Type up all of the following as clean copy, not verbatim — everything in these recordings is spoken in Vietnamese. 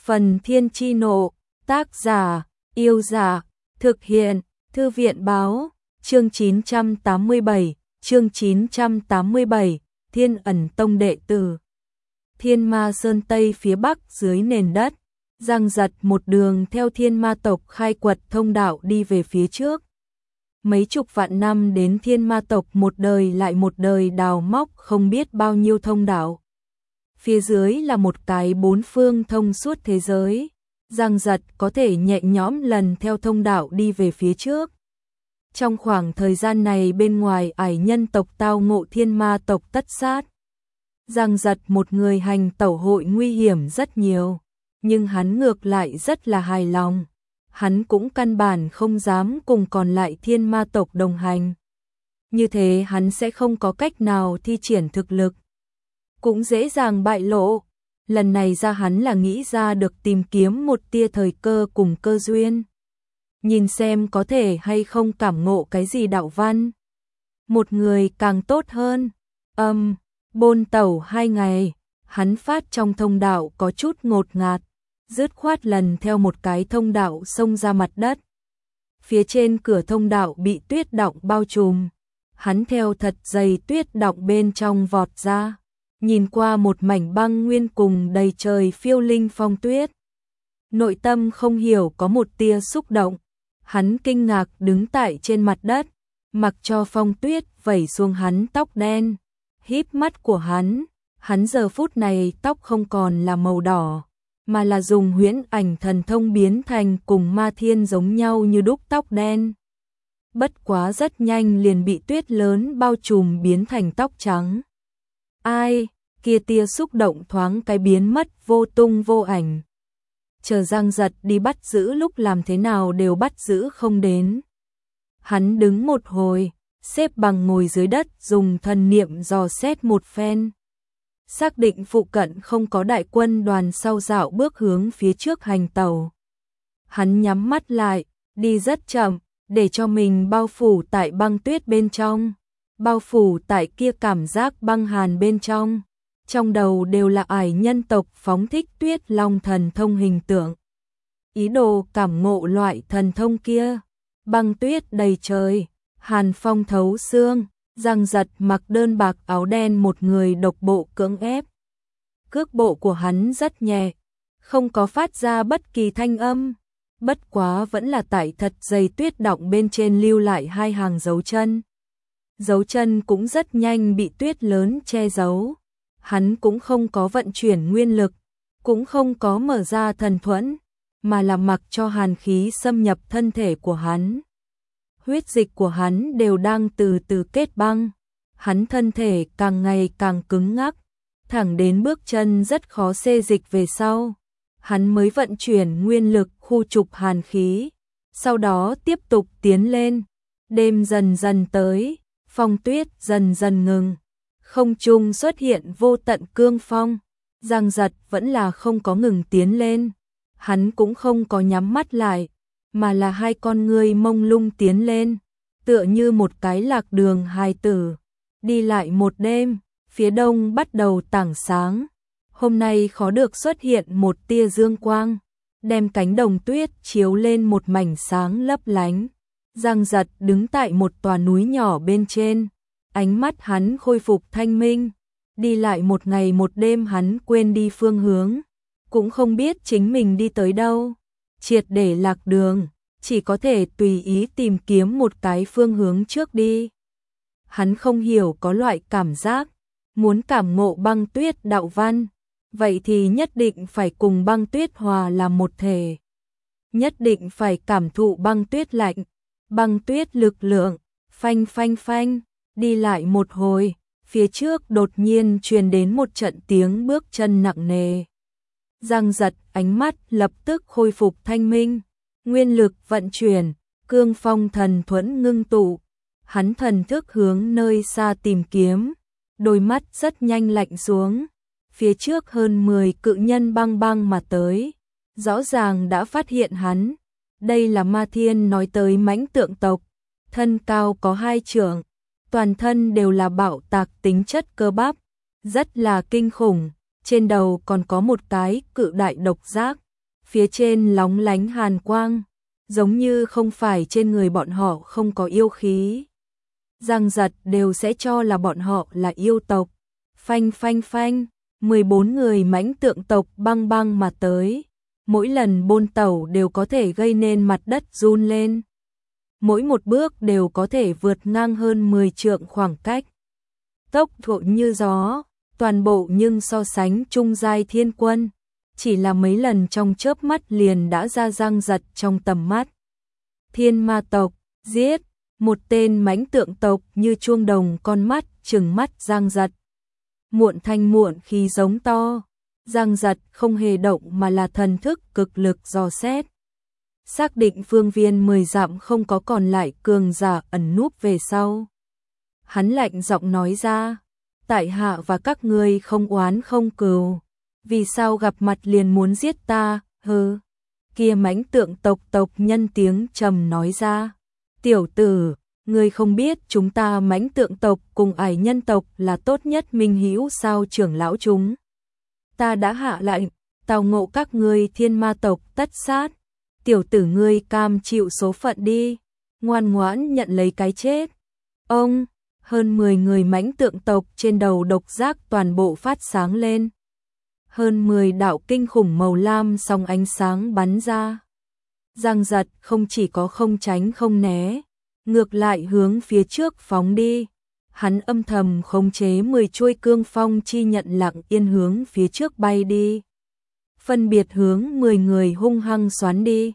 Phần Thiên Chi Nộ, tác giả, Yêu Dạ, thực hiện, Thư viện Báo, chương 987, Thiên Ẩn Tông đệ tử. Thiên Ma Sơn Tây phía bắc dưới nền đất, Giang Giật một đường theo Thiên Ma tộc khai quật thông đạo đi về phía trước. Mấy chục vạn năm đến Thiên Ma tộc một đời lại một đời đào móc không biết bao nhiêu thông đạo. Phía dưới là một cái bốn phương thông suốt thế giới. Giang Giật có thể nhẹ nhõm lần theo thông đạo đi về phía trước. Trong khoảng thời gian này bên ngoài ải nhân tộc tao ngộ Thiên Ma tộc tất sát. Giang Giật một người hành tẩu hội nguy hiểm rất nhiều, nhưng hắn ngược lại rất là hài lòng. Hắn cũng căn bản không dám cùng còn lại Thiên Ma tộc đồng hành. Như thế hắn sẽ không có cách nào thi triển thực lực, cũng dễ dàng bại lộ. Lần này ra hắn là nghĩ ra được tìm kiếm một tia thời cơ cùng cơ duyên, nhìn xem có thể hay không cảm ngộ cái gì đạo văn. Một người càng tốt hơn. Bôn tẩu 2 ngày, hắn phát trong thông đạo có chút ngột ngạt, dứt khoát lần theo một cái thông đạo xông ra mặt đất. Phía trên cửa thông đạo bị tuyết đọng bao trùm, hắn theo thật dày tuyết đọng bên trong vọt ra, nhìn qua một mảnh băng nguyên cùng đầy trời phiêu linh phong tuyết. Nội tâm không hiểu có một tia xúc động, hắn kinh ngạc đứng tại trên mặt đất, mặc cho phong tuyết vẩy xuống hắn tóc đen. Híp mắt của hắn giờ phút này tóc không còn là màu đỏ, mà là dùng huyễn ảnh thần thông biến thành cùng Ma Thiên giống nhau như đúc tóc đen. Bất quá rất nhanh liền bị tuyết lớn bao trùm biến thành tóc trắng. Ai, kia tia xúc động thoáng cái biến mất vô tung vô ảnh. Chờ Giang Giật đi bắt giữ lúc làm thế nào đều bắt giữ không đến. Hắn đứng một hồi, xếp bằng ngồi dưới đất dùng thần niệm dò xét một phen. Xác định phụ cận không có đại quân đoàn sau dạo bước hướng phía trước hành tàu. Hắn nhắm mắt lại, đi rất chậm, để cho mình bao phủ tại băng tuyết bên trong, bao phủ tại kia cảm giác băng hàn bên trong. Trong đầu đều là ải nhân tộc phóng thích tuyết long thần thông hình tượng. Ý đồ cảm ngộ loại thần thông kia. Băng tuyết đầy trời, hàn phong thấu xương, Giang Giật mặc đơn bạc áo đen một người độc bộ cưỡng ép. Cước bộ của hắn rất nhẹ, không có phát ra bất kỳ thanh âm, bất quá vẫn là tại thật dày tuyết đọng bên trên lưu lại 2 hàng dấu chân. Dấu chân cũng rất nhanh bị tuyết lớn che giấu. Hắn cũng không có vận chuyển nguyên lực, cũng không có mở ra thần thuẫn, mà là mặc cho hàn khí xâm nhập thân thể của hắn. Huyết dịch của hắn đều đang từ từ kết băng, hắn thân thể càng ngày càng cứng ngắc, thẳng đến bước chân rất khó xê dịch về sau. Hắn mới vận chuyển nguyên lực khu trục hàn khí, sau đó tiếp tục tiến lên. Đêm dần dần tới, phong tuyết dần dần ngừng, không trung xuất hiện vô tận cương phong. Giang Giật vẫn là không có ngừng tiến lên, hắn cũng không có nhắm mắt lại, mà là 2 con ngươi mông lung tiến lên, tựa như một cái lạc đường hài tử. Đi lại một đêm, phía đông bắt đầu tảng sáng. Hôm nay khó được xuất hiện một tia dương quang, đem cánh đồng tuyết chiếu lên một mảnh sáng lấp lánh. Giang Giật đứng tại một tòa núi nhỏ bên trên, ánh mắt hắn khôi phục thanh minh. Đi lại một ngày một đêm hắn quên đi phương hướng, cũng không biết chính mình đi tới đâu, triệt để lạc đường, chỉ có thể tùy ý tìm kiếm một cái phương hướng trước đi. Hắn không hiểu có loại cảm giác, muốn cảm ngộ băng tuyết đạo văn, vậy thì nhất định phải cùng băng tuyết hòa làm một thể. Nhất định phải cảm thụ băng tuyết lạnh, băng tuyết lực lượng, phanh phanh phanh. Đi lại một hồi, phía trước đột nhiên truyền đến một trận tiếng bước chân nặng nề. Giang Giật ánh mắt lập tức khôi phục thanh minh, nguyên lực vận chuyển, cương phong thần thuẫn ngưng tụ. Hắn thần thức hướng nơi xa tìm kiếm, đôi mắt rất nhanh lạnh xuống. Phía trước hơn 10 cự nhân băng băng mà tới, rõ ràng đã phát hiện hắn. Đây là Ma Thiên nói tới mãnh tượng tộc, thân cao có 2 trượng, toàn thân đều là bạo tạc tính chất cơ bắp, rất là kinh khủng. Trên đầu còn có một cái cự đại độc giác, phía trên lóng lánh hàn quang, giống như không phải trên người bọn họ không có yêu khí. Giang giật đều sẽ cho là bọn họ là yêu tộc. Phanh phanh phanh, 14 người mãnh tượng tộc băng băng mà tới. Mỗi lần bôn tẩu đều có thể gây nên mặt đất run lên. Mỗi một bước đều có thể vượt ngang hơn 10 trượng khoảng cách. Tốc độ như gió, toàn bộ nhưng so sánh trung giai thiên quân. Chỉ là mấy lần trong chớp mắt liền đã ra Giang giật trong tầm mắt. Thiên ma tộc, giết, một tên mãnh tượng tộc như chuông đồng con mắt trừng mắt Giang giật. Muộn thanh muộn khí giống to. Giang giật không hề động mà là thần thức cực lực dò xét. Xác định phương viên 10 dặm không có còn lại cường giả ẩn núp về sau. Hắn lạnh giọng nói ra, tại hạ và các ngươi không oán không cừu, vì sao gặp mặt liền muốn giết ta, hừ. Kia mãnh tượng tộc nhân tiếng trầm nói ra, tiểu tử, ngươi không biết chúng ta mãnh tượng tộc cùng ải nhân tộc là tốt nhất minh hữu sao trưởng lão chúng. Ta đã hạ lệnh, tào ngộ các ngươi thiên ma tộc tất sát. Tiểu tử ngươi cam chịu số phận đi, ngoan ngoãn nhận lấy cái chết. Ông, hơn 10 người mãnh tượng tộc trên đầu độc giác toàn bộ phát sáng lên. Hơn 10 đạo kinh khủng màu lam song ánh sáng bắn ra. Giang giật không chỉ có không tránh không né, ngược lại hướng phía trước phóng đi. Hắn âm thầm khống chế 10 chuôi cương phong chi nhận lặng yên hướng phía trước bay đi. Phân biệt hướng 10 người hung hăng xoắn đi.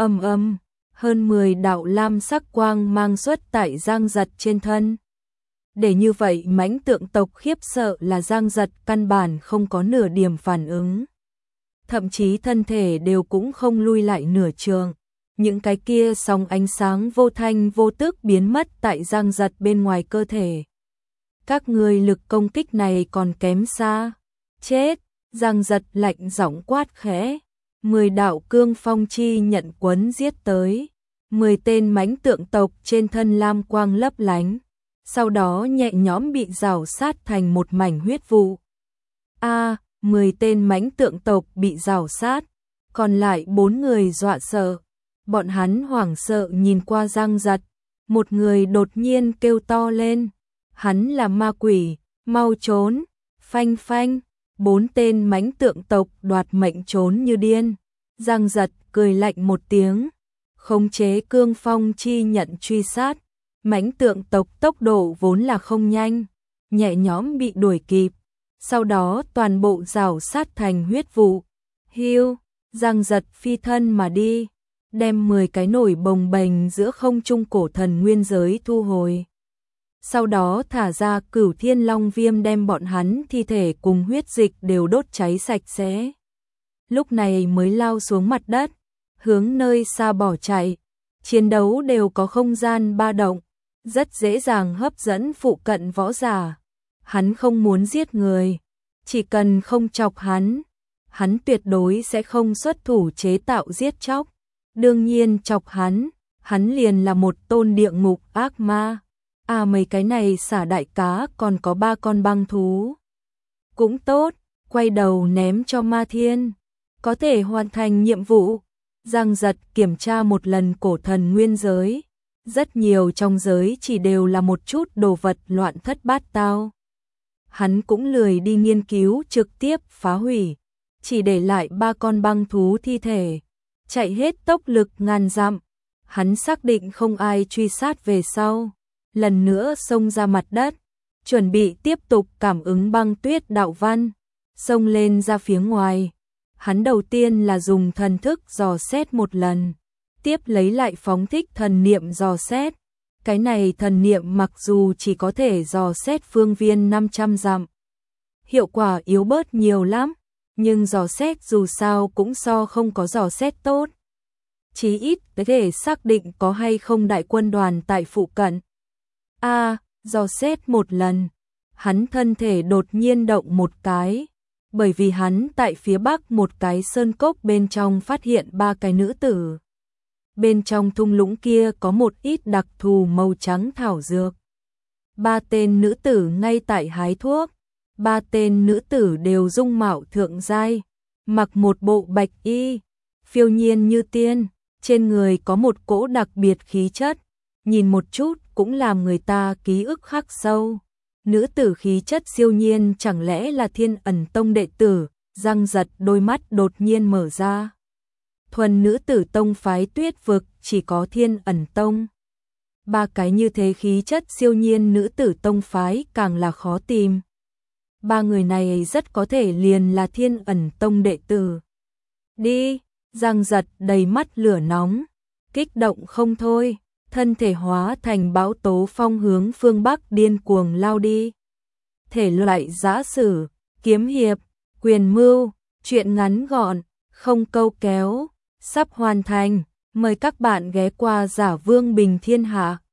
Hơn 10 đạo lam sắc quang mang xuất tại Giang giật trên thân. Để như vậy mãnh tượng tộc khiếp sợ là Giang giật căn bản không có nửa điểm phản ứng. Thậm chí thân thể đều cũng không lui lại nửa trường. Những cái kia sóng ánh sáng vô thanh vô tức biến mất tại Giang giật bên ngoài cơ thể. Các ngươi lực công kích này còn kém xa. Chết! Giang giật lạnh giọng quát khẽ. 10 đạo cương phong chi nhận quấn giết tới. 10 tên mãnh tượng tộc trên thân lam quang lấp lánh. Sau đó nhẹ nhõm bị rào sát thành một mảnh huyết vụ. 10 tên mãnh tượng tộc bị rào sát. Còn lại 4 người dọa sợ. Bọn hắn hoảng sợ nhìn qua Giang giật. Một người đột nhiên kêu to lên. Hắn là ma quỷ, mau trốn. Phanh phanh. 4 tên mãnh tượng tộc đoạt mệnh trốn như điên. Giang giật cười lạnh một tiếng, khống chế cương phong chi nhận truy sát. Mãnh tượng tộc tốc độ vốn là không nhanh, nhẹ nhõm bị đuổi kịp. Sau đó toàn bộ rào sát thành huyết vụ. Hiu, Giang giật phi thân mà đi, đem 10 cái nổi bồng bềnh giữa không trung cổ thần nguyên giới thu hồi. Sau đó thả ra Cửu Thiên Long Viêm đem bọn hắn thi thể cùng huyết dịch đều đốt cháy sạch sẽ. Lúc này mới lao xuống mặt đất, hướng nơi xa bỏ chạy. Chiến đấu đều có không gian ba động, rất dễ dàng hấp dẫn phụ cận võ giả. Hắn không muốn giết người, chỉ cần không chọc hắn tuyệt đối sẽ không xuất thủ chế tạo giết chóc. Đương nhiên chọc hắn liền là một tôn địa ngục ác ma. Mấy cái này xả đại cá còn có 3 con băng thú. Cũng tốt, quay đầu ném cho Ma Thiên. Có thể hoàn thành nhiệm vụ. Giang giật kiểm tra một lần cổ thần nguyên giới. Rất nhiều trong giới chỉ đều là một chút đồ vật loạn thất bát tao. Hắn cũng lười đi nghiên cứu trực tiếp phá hủy. Chỉ để lại 3 con băng thú thi thể. Chạy hết tốc lực ngàn dặm. Hắn xác định không ai truy sát về sau. Lần nữa xông ra mặt đất, chuẩn bị tiếp tục cảm ứng băng tuyết đạo văn, xông lên ra phía ngoài. Hắn đầu tiên là dùng thần thức dò xét một lần, tiếp lấy lại phóng thích thần niệm dò xét. Cái này thần niệm mặc dù chỉ có thể dò xét phương viên 500 dặm, hiệu quả yếu bớt nhiều lắm, nhưng dò xét dù sao cũng so không có dò xét tốt. Chí ít có thể xác định có hay không đại quân đoàn tại phụ cận. Dò xét một lần, hắn thân thể đột nhiên động một cái, bởi vì hắn tại phía bắc một cái sơn cốc bên trong phát hiện 3 cái nữ tử. Bên trong thung lũng kia có một ít đặc thù màu trắng thảo dược. 3 tên nữ tử ngay tại hái thuốc, 3 tên nữ tử đều dung mạo thượng giai, mặc một bộ bạch y, phiêu nhiên như tiên, trên người có một cỗ đặc biệt khí chất, nhìn một chút cũng làm người ta ký ức khắc sâu. Nữ tử khí chất siêu nhiên chẳng lẽ là Thiên Ẩn Tông đệ tử? Giang Giật đôi mắt đột nhiên mở ra. Thuần nữ tử tông phái Tuyết vực chỉ có Thiên Ẩn Tông. Ba cái như thế khí chất siêu nhiên nữ tử tông phái càng là khó tìm. Ba người này rất có thể liền là Thiên Ẩn Tông đệ tử. Đi, Giang Giật đầy mắt lửa nóng, kích động không thôi, thân thể hóa thành bão tố phong hướng phương Bắc điên cuồng lao đi. Thể loại giã sử, kiếm hiệp, quyền mưu, truyện ngắn gọn, không câu kéo, sắp hoàn thành, mời các bạn ghé qua Giả Vương Bình Thiên Hạ.